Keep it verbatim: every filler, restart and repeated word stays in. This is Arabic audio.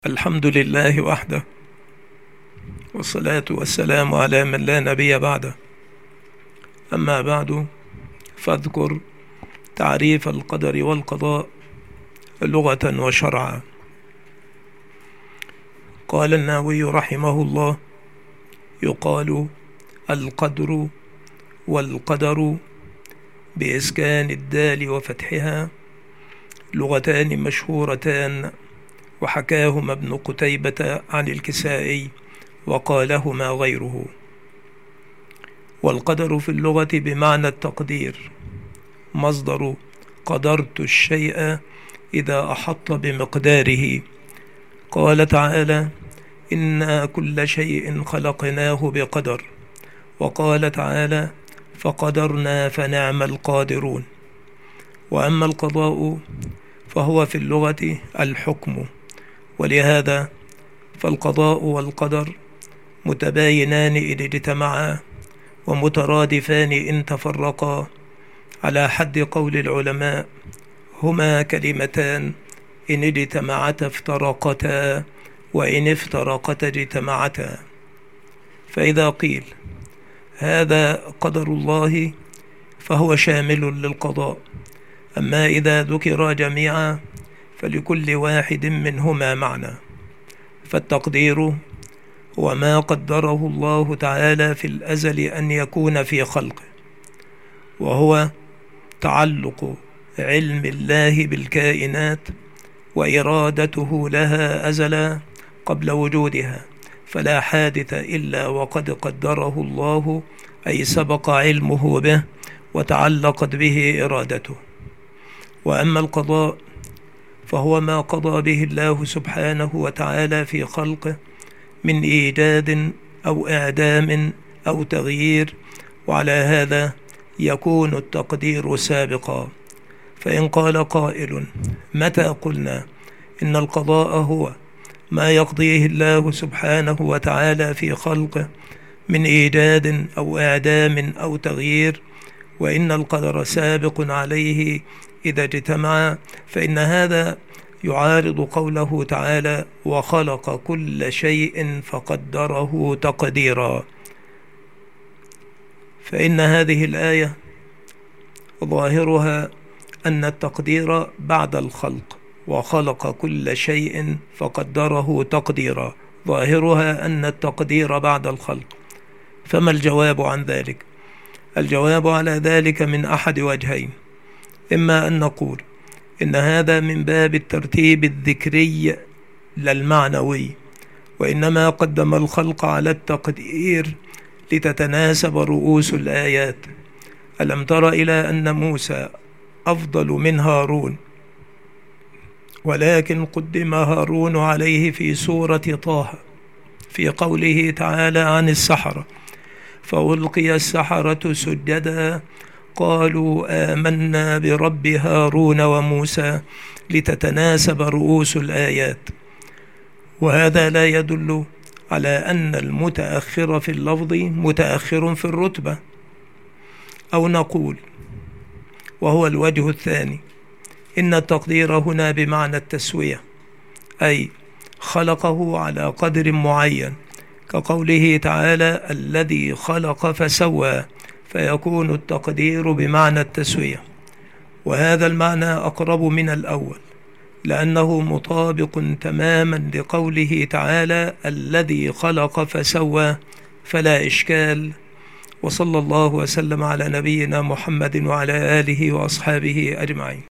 الحمد لله وحده، والصلاة والسلام على من لا نبي بعده. أما بعد، فاذكر تعريف القدر والقضاء لغة وشرعا. قال النووي رحمه الله: يقال القدر والقدر بإسكان الدال وفتحها، لغتان مشهورتان، وحكاهما ابن قتيبة عن الكسائي، وقالهما غيره. والقدر في اللغة بمعنى التقدير، مصدر قدرت الشيء إذا أحط بمقداره. قال تعالى: إنا كل شيء خلقناه بقدر. وقال تعالى: فقدرنا فنعم القادرون. وأما القضاء فهو في اللغة الحكم، ولهذا فالقضاء والقدر متباينان إن اجتمعا، ومترادفان إن تفرقا، على حد قول العلماء: هما كلمتان إن اجتمعتا افترقتا، وإن افترقتا اجتمعتا. فإذا قيل هذا قدر الله فهو شامل للقضاء، أما إذا ذكر جميعا فلكل واحد منهما معنى. فالتقدير هو ما قدره الله تعالى في الأزل أن يكون في خلقه، وهو تعلق علم الله بالكائنات وإرادته لها أزلا قبل وجودها، فلا حادث إلا وقد قدره الله، أي سبق علمه به وتعلقت به إرادته. وأما القضاء فهو ما قضى به الله سبحانه وتعالى في خلقه من إيجاد أو إعدام أو تغيير، وعلى هذا يكون التقدير سابقا. فإن قال قائل: متى قلنا إن القضاء هو ما يقضيه الله سبحانه وتعالى في خلقه من إيجاد أو إعدام أو تغيير، وإن القدر سابق عليه إذا اجتمع، فإن هذا يعارض قوله تعالى: وخلق كل شيء فقدره تقديرا. فإن هذه الآية ظاهرها أن التقدير بعد الخلق، وخلق كل شيء فقدره تقديرا، ظاهرها أن التقدير بعد الخلق. فما الجواب عن ذلك؟ الجواب على ذلك من أحد وجهين: إما أن نقول إن هذا من باب الترتيب الذكري لا المعنوي، وإنما قدم الخلق على التقدير لتتناسب رؤوس الآيات. ألم تر إلى أن موسى أفضل من هارون، ولكن قدم هارون عليه في سورة طه في قوله تعالى عن السحرة: فألقي السحرة سجدا قالوا آمنا برب هارون وموسى، لتتناسب رؤوس الآيات. وهذا لا يدل على أن المتأخر في اللفظ متأخر في الرتبة. أو نقول، وهو الوجه الثاني، إن التقدير هنا بمعنى التسوية، أي خلقه على قدر معين، كقوله تعالى: الذي خلق فسوى، فيكون التقدير بمعنى التسوية. وهذا المعنى أقرب من الأول، لأنه مطابق تماما لقوله تعالى: الذي خلق فسوى، فلا إشكال. وصلى الله وسلم على نبينا محمد وعلى آله وأصحابه أجمعين.